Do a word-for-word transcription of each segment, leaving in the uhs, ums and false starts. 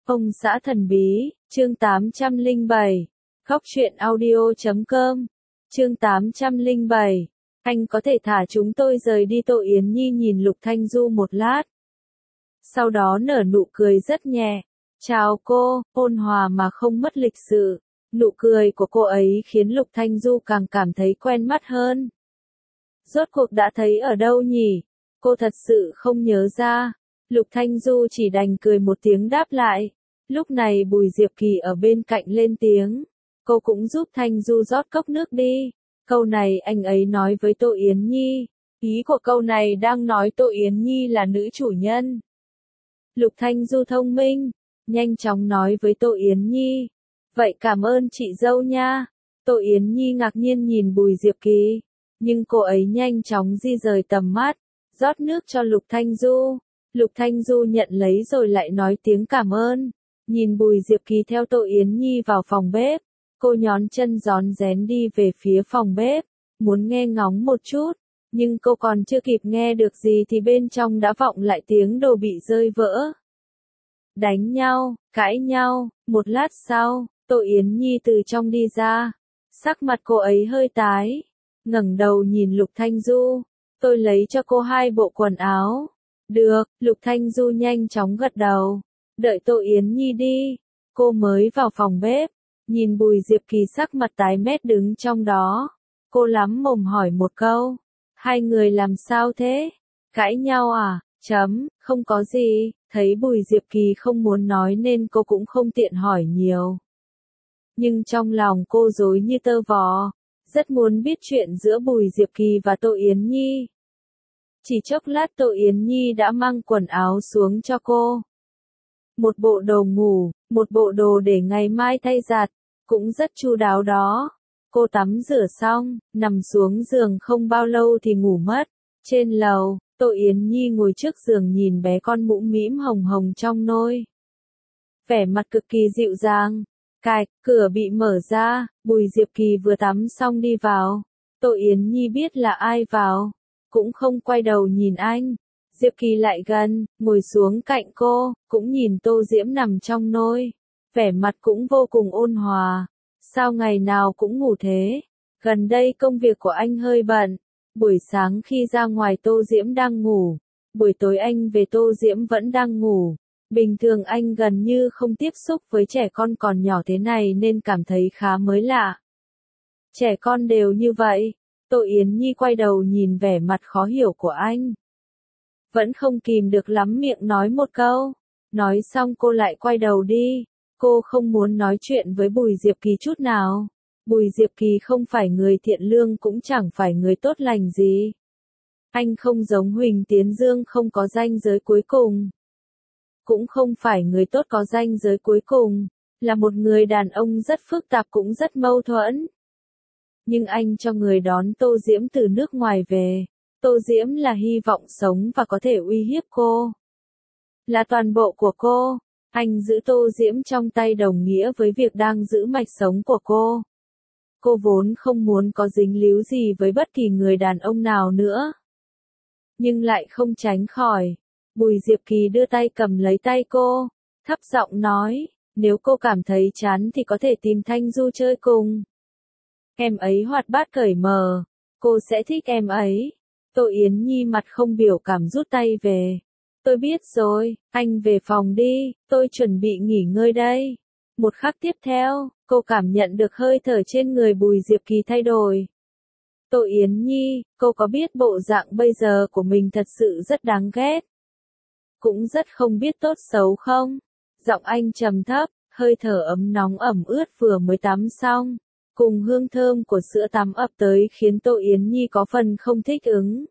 Ông xã thần bí, chương tám trăm lẻ bảy, Góc truyện audio chấm com, chương tám trăm lẻ bảy, anh có thể thả chúng tôi rời đi. Tô Yến Nhi nhìn Lục Thanh Du một lát. Sau đó nở nụ cười rất nhẹ. Chào cô, ôn hòa mà không mất lịch sự. Nụ cười của cô ấy khiến Lục Thanh Du càng cảm thấy quen mắt hơn. Rốt cuộc đã thấy ở đâu nhỉ? Cô thật sự không nhớ ra. Lục Thanh Du chỉ đành cười một tiếng đáp lại. Lúc này Bùi Diệp Kỳ ở bên cạnh lên tiếng. Cô cũng giúp Thanh Du rót cốc nước đi. Câu này anh ấy nói với Tô Yến Nhi. Ý của câu này đang nói Tô Yến Nhi là nữ chủ nhân. Lục Thanh Du thông minh, nhanh chóng nói với Tô Yến Nhi. Vậy cảm ơn chị dâu nha. Tô Yến Nhi ngạc nhiên nhìn Bùi Diệp Kỳ. Nhưng cô ấy nhanh chóng di rời tầm mắt, rót nước cho Lục Thanh Du. Lục Thanh Du nhận lấy rồi lại nói tiếng cảm ơn. Nhìn Bùi Diệp Kỳ theo Tô Yến Nhi vào phòng bếp. Cô nhón chân rón rén đi về phía phòng bếp, muốn nghe ngóng một chút. Nhưng cô còn chưa kịp nghe được gì thì bên trong đã vọng lại tiếng đồ bị rơi vỡ. Đánh nhau, cãi nhau, một lát sau, Tô Yến Nhi từ trong đi ra. Sắc mặt cô ấy hơi tái, ngẩng đầu nhìn Lục Thanh Du. Tôi lấy cho cô hai bộ quần áo. Được, Lục Thanh Du nhanh chóng gật đầu. Đợi Tô Yến Nhi đi, cô mới vào phòng bếp. Nhìn Bùi Diệp Kỳ sắc mặt tái mét đứng trong đó. Cô lắm mồm hỏi một câu. Hai người làm sao thế? Cãi nhau à? Chấm, không có gì. Thấy Bùi Diệp Kỳ không muốn nói nên cô cũng không tiện hỏi nhiều. Nhưng trong lòng cô rối như tơ vò. Rất muốn biết chuyện giữa Bùi Diệp Kỳ và Tô Yến Nhi. Chỉ chốc lát Tô Yến Nhi đã mang quần áo xuống cho cô. Một bộ đồ ngủ, một bộ đồ để ngày mai thay giặt, cũng rất chu đáo đó. Cô tắm rửa xong, nằm xuống giường không bao lâu thì ngủ mất. Trên lầu, Tô Yến Nhi ngồi trước giường nhìn bé con mũm mĩm hồng hồng trong nôi. Vẻ mặt cực kỳ dịu dàng. Cạch, cửa bị mở ra, Bùi Diệp Kỳ vừa tắm xong đi vào. Tô Yến Nhi biết là ai vào, cũng không quay đầu nhìn anh. Diệp Kỳ lại gần, ngồi xuống cạnh cô, cũng nhìn Tô Diễm nằm trong nôi. Vẻ mặt cũng vô cùng ôn hòa. Sao ngày nào cũng ngủ thế? Gần đây công việc của anh hơi bận. Buổi sáng khi ra ngoài Tô Diễm đang ngủ. Buổi tối anh về Tô Diễm vẫn đang ngủ. Bình thường anh gần như không tiếp xúc với trẻ con còn nhỏ thế này nên cảm thấy khá mới lạ. Trẻ con đều như vậy. Tô Yến Nhi quay đầu nhìn vẻ mặt khó hiểu của anh. Vẫn không kìm được lắm miệng nói một câu. Nói xong cô lại quay đầu đi. Cô không muốn nói chuyện với Bùi Diệp Kỳ chút nào. Bùi Diệp Kỳ không phải người thiện lương cũng chẳng phải người tốt lành gì. Anh không giống Huỳnh Tiến Dương không có ranh giới cuối cùng. Cũng không phải người tốt có ranh giới cuối cùng. Là một người đàn ông rất phức tạp cũng rất mâu thuẫn. Nhưng anh cho người đón Tô Diễm từ nước ngoài về. Tô Diễm là hy vọng sống và có thể uy hiếp cô. Là toàn bộ của cô. Anh giữ Tô Diễm trong tay đồng nghĩa với việc đang giữ mạch sống của cô. Cô vốn không muốn có dính líu gì với bất kỳ người đàn ông nào nữa. Nhưng lại không tránh khỏi. Bùi Diệp Kỳ đưa tay cầm lấy tay cô, thấp giọng nói, nếu cô cảm thấy chán thì có thể tìm Thanh Du chơi cùng. Em ấy hoạt bát cởi mở, cô sẽ thích em ấy. Tô Yến Nhi mặt không biểu cảm rút tay về. Tôi biết rồi, anh về phòng đi, tôi chuẩn bị nghỉ ngơi đây. Một khắc tiếp theo, cô cảm nhận được hơi thở trên người Bùi Diệp Kỳ thay đổi. Tô Yến Nhi, cô có biết bộ dạng bây giờ của mình thật sự rất đáng ghét. Cũng rất không biết tốt xấu không? Giọng anh trầm thấp, hơi thở ấm nóng ẩm ướt vừa mới tắm xong. Cùng hương thơm của sữa tắm ập tới khiến Tô Yến Nhi có phần không thích ứng.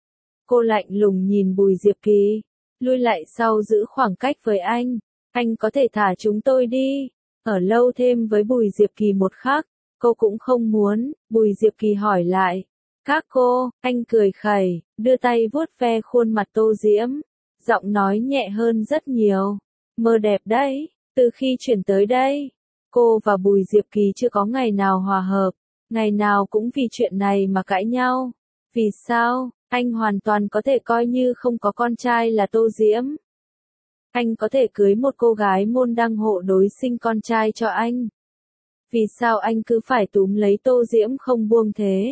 Cô lạnh lùng nhìn Bùi Diệp Kỳ, lui lại sau giữ khoảng cách với anh. Anh có thể thả chúng tôi đi, ở lâu thêm với Bùi Diệp Kỳ một khắc. Cô cũng không muốn. Bùi Diệp Kỳ hỏi lại. Các cô, anh cười khẩy, đưa tay vuốt ve khuôn mặt Tô Diễm. Giọng nói nhẹ hơn rất nhiều. Mơ đẹp đấy, từ khi chuyển tới đây, cô và Bùi Diệp Kỳ chưa có ngày nào hòa hợp, ngày nào cũng vì chuyện này mà cãi nhau. Vì sao, anh hoàn toàn có thể coi như không có con trai là Tô Diễm. Anh có thể cưới một cô gái môn đăng hộ đối sinh con trai cho anh. Vì sao anh cứ phải túm lấy Tô Diễm không buông thế?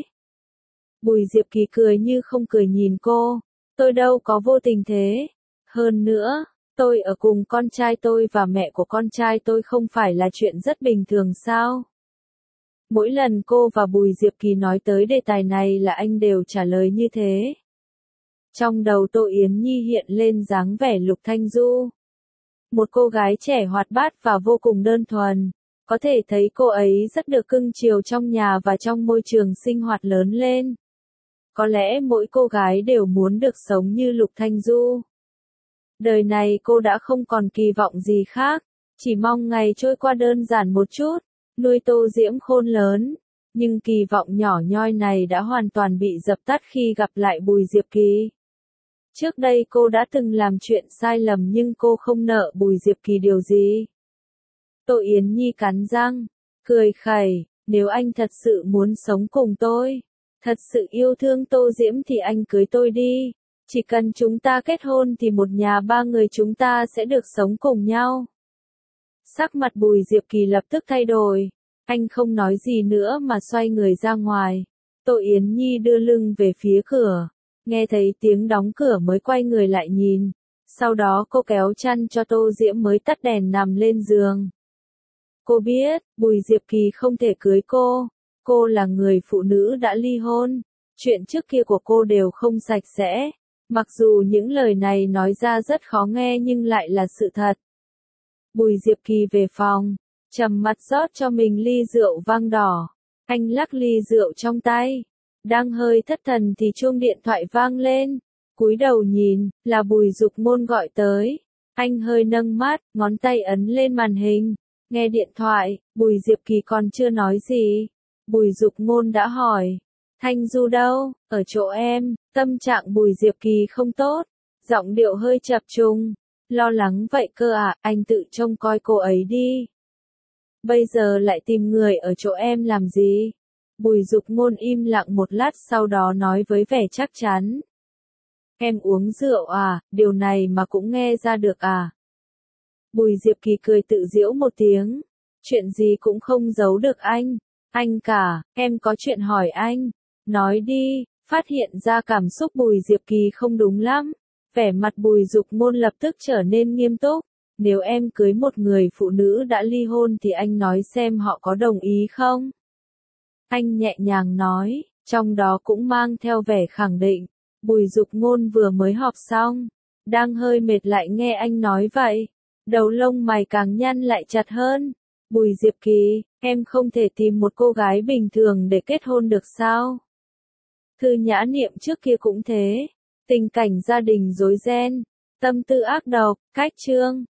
Bùi Diệp Kỳ cười như không cười nhìn cô. Tôi đâu có vô tình thế. Hơn nữa, tôi ở cùng con trai tôi và mẹ của con trai tôi không phải là chuyện rất bình thường sao? Mỗi lần cô và Bùi Diệp Kỳ nói tới đề tài này là anh đều trả lời như thế. Trong đầu Tô Yến Nhi hiện lên dáng vẻ Lục Thanh Du. Một cô gái trẻ hoạt bát và vô cùng đơn thuần. Có thể thấy cô ấy rất được cưng chiều trong nhà và trong môi trường sinh hoạt lớn lên. Có lẽ mỗi cô gái đều muốn được sống như Lục Thanh Du. Đời này cô đã không còn kỳ vọng gì khác, chỉ mong ngày trôi qua đơn giản một chút, nuôi Tô Diễm khôn lớn. Nhưng kỳ vọng nhỏ nhoi này đã hoàn toàn bị dập tắt khi gặp lại Bùi Diệp Kỳ. Trước đây cô đã từng làm chuyện sai lầm nhưng cô không nợ Bùi Diệp Kỳ điều gì. Tô Yến Nhi cắn răng, cười khẩy, nếu anh thật sự muốn sống cùng tôi, thật sự yêu thương Tô Diễm thì anh cưới tôi đi. Chỉ cần chúng ta kết hôn thì một nhà ba người chúng ta sẽ được sống cùng nhau. Sắc mặt Bùi Diệp Kỳ lập tức thay đổi. Anh không nói gì nữa mà xoay người ra ngoài. Tô Yến Nhi đưa lưng về phía cửa. Nghe thấy tiếng đóng cửa mới quay người lại nhìn. Sau đó cô kéo chăn cho Tô Diễm mới tắt đèn nằm lên giường. Cô biết, Bùi Diệp Kỳ không thể cưới cô. Cô là người phụ nữ đã ly hôn. Chuyện trước kia của cô đều không sạch sẽ. Mặc dù những lời này nói ra rất khó nghe nhưng lại là sự thật. Bùi Diệp Kỳ về phòng, trầm mặt rót cho mình ly rượu vang đỏ. Anh lắc ly rượu trong tay. Đang hơi thất thần thì chuông điện thoại vang lên. Cúi đầu nhìn, là Bùi Dục Ngôn gọi tới. Anh hơi nâng mắt, ngón tay ấn lên màn hình. Nghe điện thoại, Bùi Diệp Kỳ còn chưa nói gì. Bùi Dục Ngôn đã hỏi. Thanh Du đâu? Ở chỗ em. Tâm trạng Bùi Diệp Kỳ không tốt. Giọng điệu hơi chập trùng. Lo lắng vậy cơ à, anh tự trông coi cô ấy đi. Bây giờ lại tìm người ở chỗ em làm gì? Bùi Dục Ngôn im lặng một lát sau đó nói với vẻ chắc chắn. Em uống rượu à, điều này mà cũng nghe ra được à? Bùi Diệp Kỳ cười tự giễu một tiếng. Chuyện gì cũng không giấu được anh. Anh cả, em có chuyện hỏi anh. Nói đi, phát hiện ra cảm xúc Bùi Diệp Kỳ không đúng lắm. Vẻ mặt Bùi Dục Ngôn lập tức trở nên nghiêm túc. Nếu em cưới một người phụ nữ đã ly hôn thì anh nói xem họ có đồng ý không? Anh nhẹ nhàng nói, trong đó cũng mang theo vẻ khẳng định. Bùi Dục Ngôn vừa mới họp xong, đang hơi mệt lại nghe anh nói vậy. Đầu lông mày càng nhăn lại chặt hơn. Bùi Diệp Kỳ, em không thể tìm một cô gái bình thường để kết hôn được sao? Thư Nhã Niệm trước kia cũng thế. Tình cảnh gia đình rối ren, tâm tư ác độc, cách chương.